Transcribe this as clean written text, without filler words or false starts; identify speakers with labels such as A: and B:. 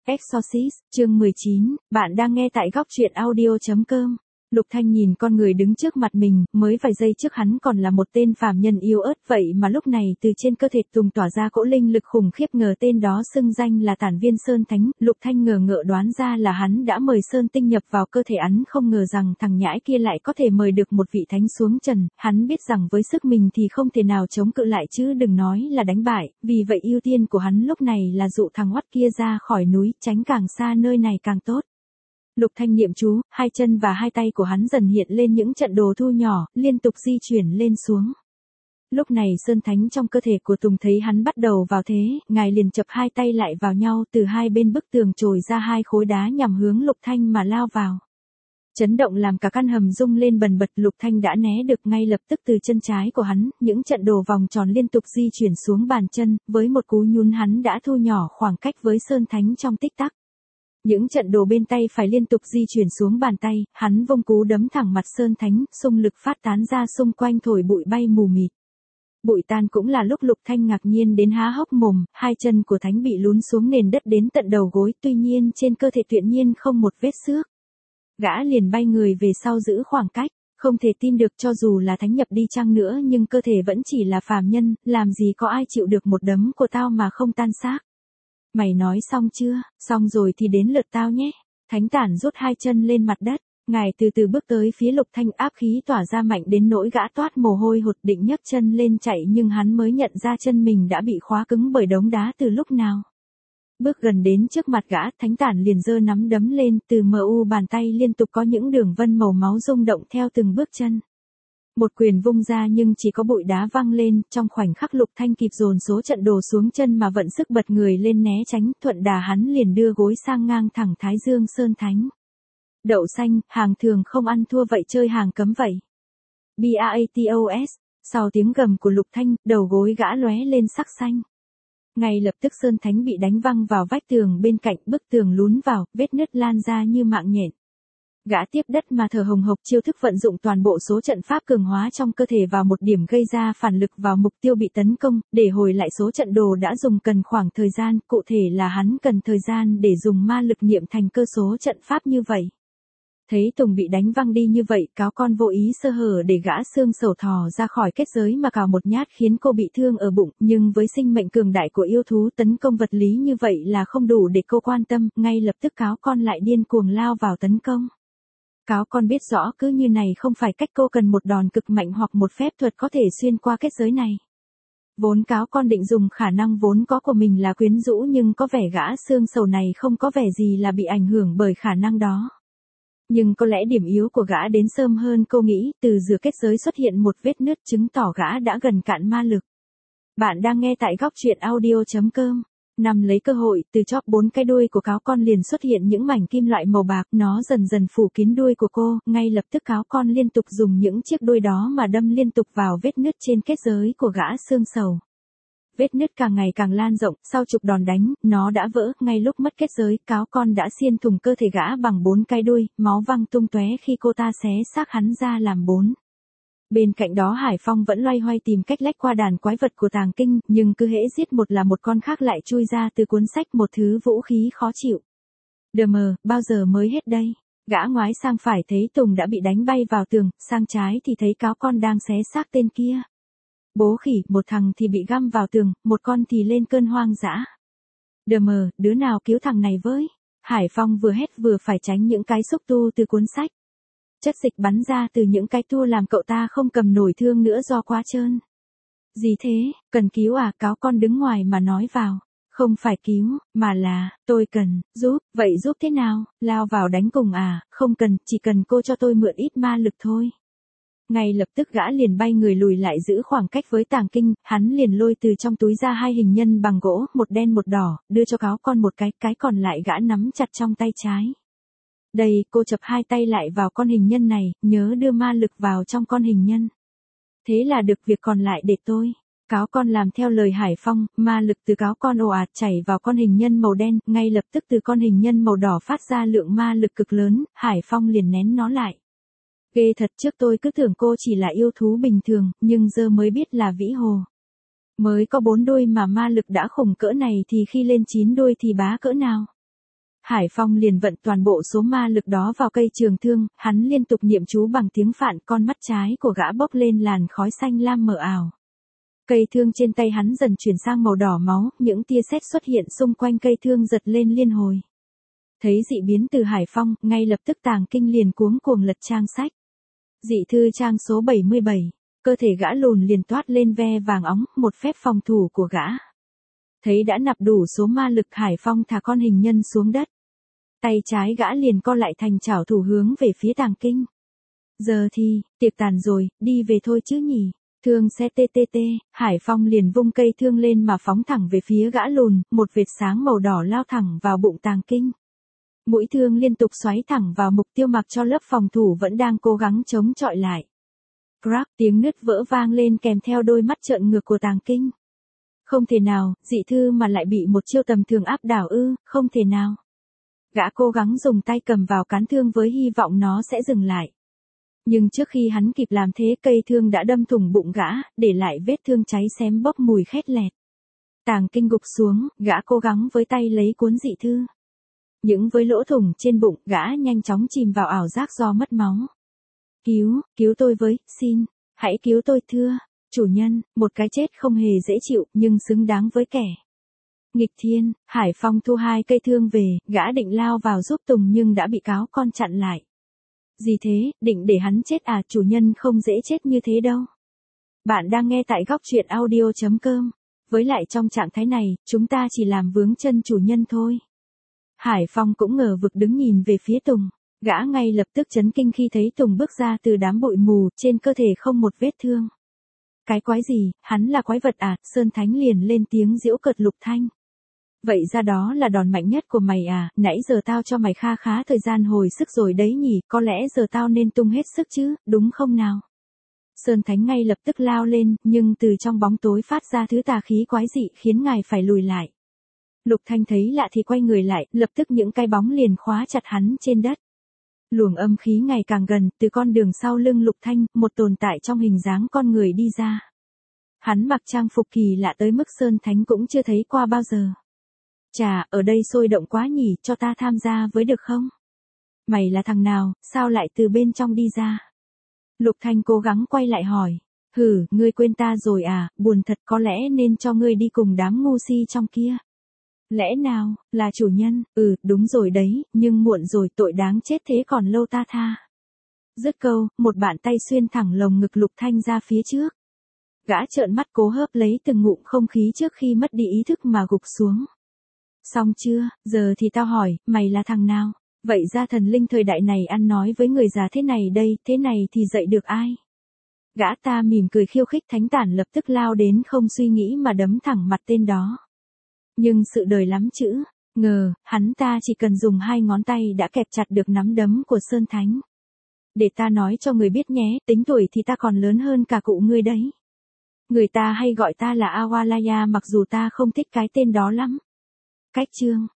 A: Exorcist, chương 19, bạn đang nghe tại góc truyện audio.com. Lục Thanh nhìn con người đứng trước mặt mình, mới vài giây trước hắn còn là một tên phàm nhân yếu ớt, vậy mà lúc này từ trên cơ thể Tùng tỏa ra cỗ linh lực khủng khiếp, ngờ tên đó xưng danh là Tản Viên Sơn Thánh. Lục Thanh ngờ ngợ đoán ra là hắn đã mời Sơn Tinh nhập vào cơ thể hắn, không ngờ rằng thằng nhãi kia lại có thể mời được một vị thánh xuống trần. Hắn biết rằng với sức mình thì không thể nào chống cự lại chứ đừng nói là đánh bại, vì vậy ưu tiên của hắn lúc này là dụ thằng oắt kia ra khỏi núi, tránh càng xa nơi này càng tốt. Lục Thanh niệm chú, hai chân và hai tay của hắn dần hiện lên những trận đồ thu nhỏ, liên tục di chuyển lên xuống. Lúc này Sơn Thánh trong cơ thể của Tùng thấy hắn bắt đầu vào thế, ngài liền chập hai tay lại vào nhau, từ hai bên bức tường trồi ra hai khối đá nhằm hướng Lục Thanh mà lao vào. Chấn động làm cả căn hầm rung lên bần bật, Lục Thanh đã né được ngay lập tức từ chân trái của hắn, những trận đồ vòng tròn liên tục di chuyển xuống bàn chân, với một cú nhún hắn đã thu nhỏ khoảng cách với Sơn Thánh trong tích tắc. Những trận đồ bên tay phải liên tục di chuyển xuống bàn tay, hắn vung cú đấm thẳng mặt Sơn Thánh, xung lực phát tán ra xung quanh thổi bụi bay mù mịt. Bụi tan cũng là lúc Lục Thanh ngạc nhiên đến há hốc mồm, hai chân của Thánh bị lún xuống nền đất đến tận đầu gối, tuy nhiên trên cơ thể tuyệt nhiên không một vết xước. Gã liền bay người về sau giữ khoảng cách, không thể tin được cho dù là Thánh nhập đi chăng nữa nhưng cơ thể vẫn chỉ là phàm nhân, làm gì có ai chịu được một đấm của tao mà không tan xác. Mày nói xong chưa? Xong rồi thì đến lượt tao nhé. Thánh Tản rút hai chân lên mặt đất, ngài từ từ bước tới phía Lục Thanh, áp khí tỏa ra mạnh đến nỗi gã toát mồ hôi hột, định nhấc chân lên chạy nhưng hắn mới nhận ra chân mình đã bị khóa cứng bởi đống đá từ lúc nào. Bước gần đến trước mặt gã, Thánh Tản liền giơ nắm đấm lên, từ mu bàn tay liên tục có những đường vân màu máu rung động theo từng bước chân. Một quyền vung ra nhưng chỉ có bụi đá văng lên, trong khoảnh khắc Lục Thanh kịp dồn số trận đồ xuống chân mà vận sức bật người lên né tránh, thuận đà hắn liền đưa gối sang ngang thẳng Thái Dương Sơn Thánh. Đậu xanh, hàng thường không ăn thua vậy chơi hàng cấm vậy. BATOS, sau tiếng gầm của Lục Thanh, đầu gối gã lóe lên sắc xanh. Ngay lập tức Sơn Thánh bị đánh văng vào vách tường bên cạnh, bức tường lún vào, vết nứt lan ra như mạng nhện. Gã tiếp đất mà thở hồng hộc, chiêu thức vận dụng toàn bộ số trận pháp cường hóa trong cơ thể vào một điểm gây ra phản lực vào mục tiêu bị tấn công, để hồi lại số trận đồ đã dùng cần khoảng thời gian, cụ thể là hắn cần thời gian để dùng ma lực niệm thành cơ số trận pháp như vậy. Thấy Tùng bị đánh văng đi như vậy, cáo con vô ý sơ hở để gã xương sầu thò ra khỏi kết giới mà cào một nhát khiến cô bị thương ở bụng, nhưng với sinh mệnh cường đại của yêu thú tấn công vật lý như vậy là không đủ để cô quan tâm, ngay lập tức cáo con lại điên cuồng lao vào tấn công. Cáo con biết rõ cứ như này không phải cách, cô cần một đòn cực mạnh hoặc một phép thuật có thể xuyên qua kết giới này. Vốn cáo con định dùng khả năng vốn có của mình là quyến rũ, nhưng có vẻ gã xương sầu này không có vẻ gì là bị ảnh hưởng bởi khả năng đó. Nhưng có lẽ điểm yếu của gã đến sớm hơn cô nghĩ, từ giữa kết giới xuất hiện một vết nứt chứng tỏ gã đã gần cạn ma lực. Bạn đang nghe tại góc truyện audio.com. Nằm lấy cơ hội, từ chóp 4 cái đuôi của cáo con liền xuất hiện những mảnh kim loại màu bạc, nó dần dần phủ kín đuôi của cô, ngay lập tức cáo con liên tục dùng những chiếc đuôi đó mà đâm liên tục vào vết nứt trên kết giới của gã xương sầu. Vết nứt càng ngày càng lan rộng, sau chục đòn đánh, nó đã vỡ, ngay lúc mất kết giới, cáo con đã xiên thủng cơ thể gã bằng 4 cái đuôi, máu văng tung tóe khi cô ta xé xác hắn ra làm 4. Bên cạnh đó Hải Phong vẫn loay hoay tìm cách lách qua đàn quái vật của tàng kinh, nhưng cứ hễ giết một là một con khác lại chui ra từ cuốn sách, một thứ vũ khí khó chịu. Đờ mờ, bao giờ mới hết đây? Gã ngoái sang phải thấy Tùng đã bị đánh bay vào tường, sang trái thì thấy cáo con đang xé xác tên kia. Bố khỉ, một thằng thì bị găm vào tường, một con thì lên cơn hoang dã. Đờ mờ, đứa nào cứu thằng này với? Hải Phong vừa hét vừa phải tránh những cái xúc tu từ cuốn sách. Chất dịch bắn ra từ những cái tua làm cậu ta không cầm nổi thương nữa do quá trơn. Gì thế, cần cứu à? Cáo con đứng ngoài mà nói vào. Không phải cứu, mà là, tôi cần, giúp, vậy giúp thế nào? Lao vào đánh cùng à? Không cần, chỉ cần cô cho tôi mượn ít ma lực thôi. Ngay lập tức gã liền bay người lùi lại giữ khoảng cách với tàng kinh, hắn liền lôi từ trong túi ra hai hình nhân bằng gỗ, một đen một đỏ, đưa cho cáo con một cái còn lại gã nắm chặt trong tay trái. Đây, cô chập hai tay lại vào con hình nhân này, nhớ đưa ma lực vào trong con hình nhân. Thế là được, việc còn lại để tôi. Cáo con làm theo lời Hải Phong, ma lực từ cáo con ồ ạt chảy vào con hình nhân màu đen, ngay lập tức từ con hình nhân màu đỏ phát ra lượng ma lực cực lớn, Hải Phong liền nén nó lại. Ghê thật, trước tôi cứ tưởng cô chỉ là yêu thú bình thường, nhưng giờ mới biết là vĩ hồ. Mới có 4 đuôi mà ma lực đã khủng cỡ này thì khi lên 9 đuôi thì bá cỡ nào. Hải Phong liền vận toàn bộ số ma lực đó vào cây trường thương, hắn liên tục niệm chú bằng tiếng Phạn, con mắt trái của gã bốc lên làn khói xanh lam mờ ảo. Cây thương trên tay hắn dần chuyển sang màu đỏ máu, những tia sét xuất hiện xung quanh cây thương giật lên liên hồi. Thấy dị biến từ Hải Phong, ngay lập tức Tàng Kinh liền cuống cuồng lật trang sách. Dị thư trang số 77, cơ thể gã lùn liền toát lên ve vàng óng, một phép phòng thủ của gã. Thấy đã nạp đủ số ma lực, Hải Phong thả con hình nhân xuống đất. Tay trái gã liền co lại thành chảo thủ hướng về phía Tàng Kinh. Giờ thì, tiệc tàn rồi, đi về thôi chứ nhỉ. Thương xe TTT, Hải Phong liền vung cây thương lên mà phóng thẳng về phía gã lùn, một vệt sáng màu đỏ lao thẳng vào bụng Tàng Kinh. Mũi thương liên tục xoáy thẳng vào mục tiêu mặc cho lớp phòng thủ vẫn đang cố gắng chống chọi lại. Crack, tiếng nứt vỡ vang lên kèm theo đôi mắt trợn ngược của Tàng Kinh. Không thể nào, dị thư mà lại bị một chiêu tầm thường áp đảo ư, không thể nào. Gã cố gắng dùng tay cầm vào cán thương với hy vọng nó sẽ dừng lại. Nhưng trước khi hắn kịp làm thế, cây thương đã đâm thủng bụng gã, để lại vết thương cháy xém bốc mùi khét lẹt. Tàng Kinh gục xuống, gã cố gắng với tay lấy cuốn dị thư. Những với lỗ thủng trên bụng, gã nhanh chóng chìm vào ảo giác do mất máu. Cứu tôi với, xin, hãy cứu tôi thưa, chủ nhân, một cái chết không hề dễ chịu, nhưng xứng đáng với kẻ. Nghịch thiên, Hải Phong thu hai cây thương về, gã định lao vào giúp Tùng nhưng đã bị cáo con chặn lại. Gì thế, định để hắn chết à, chủ nhân không dễ chết như thế đâu. Bạn đang nghe tại góc truyện audio.com. Với lại trong trạng thái này, chúng ta chỉ làm vướng chân chủ nhân thôi. Hải Phong cũng ngờ vực đứng nhìn về phía Tùng. Gã ngay lập tức chấn kinh khi thấy Tùng bước ra từ đám bụi mù, trên cơ thể không một vết thương. Cái quái gì, hắn là quái vật à, Sơn Thánh liền lên tiếng giễu cợt Lục Thanh. Vậy ra đó là đòn mạnh nhất của mày à, nãy giờ tao cho mày khá thời gian hồi sức rồi đấy nhỉ, có lẽ giờ tao nên tung hết sức chứ, đúng không nào? Sơn Thánh ngay lập tức lao lên, nhưng từ trong bóng tối phát ra thứ tà khí quái dị khiến ngài phải lùi lại. Lục Thanh thấy lạ thì quay người lại, lập tức những cái bóng liền khóa chặt hắn trên đất. Luồng âm khí ngày càng gần, từ con đường sau lưng Lục Thanh, một tồn tại trong hình dáng con người đi ra. Hắn mặc trang phục kỳ lạ tới mức Sơn Thánh cũng chưa thấy qua bao giờ. Chà, ở đây sôi động quá nhỉ, cho ta tham gia với được không? Mày là thằng nào, sao lại từ bên trong đi ra? Lục Thanh cố gắng quay lại hỏi. Ngươi quên ta rồi à, buồn thật, có lẽ nên cho ngươi đi cùng đám ngu si trong kia. Lẽ nào, là chủ nhân, đúng rồi đấy, nhưng muộn rồi, tội đáng chết thế còn lâu ta tha. Dứt câu, một bàn tay xuyên thẳng lồng ngực Lục Thanh ra phía trước. Gã trợn mắt cố hớp lấy từng ngụm không khí trước khi mất đi ý thức mà gục xuống. Xong chưa, giờ thì tao hỏi, mày là thằng nào? Vậy ra thần linh thời đại này ăn nói với người già thế này đây, thế này thì dạy được ai? Gã ta mỉm cười khiêu khích, Thánh Tản lập tức lao đến không suy nghĩ mà đấm thẳng mặt tên đó. Nhưng sự đời lắm chữ, ngờ, hắn ta chỉ cần dùng hai ngón tay đã kẹp chặt được nắm đấm của Sơn Thánh. Để ta nói cho người biết nhé, tính tuổi thì ta còn lớn hơn cả cụ ngươi đấy. Người ta hay gọi ta là Awalaya mặc dù ta không thích cái tên đó lắm. Cách chương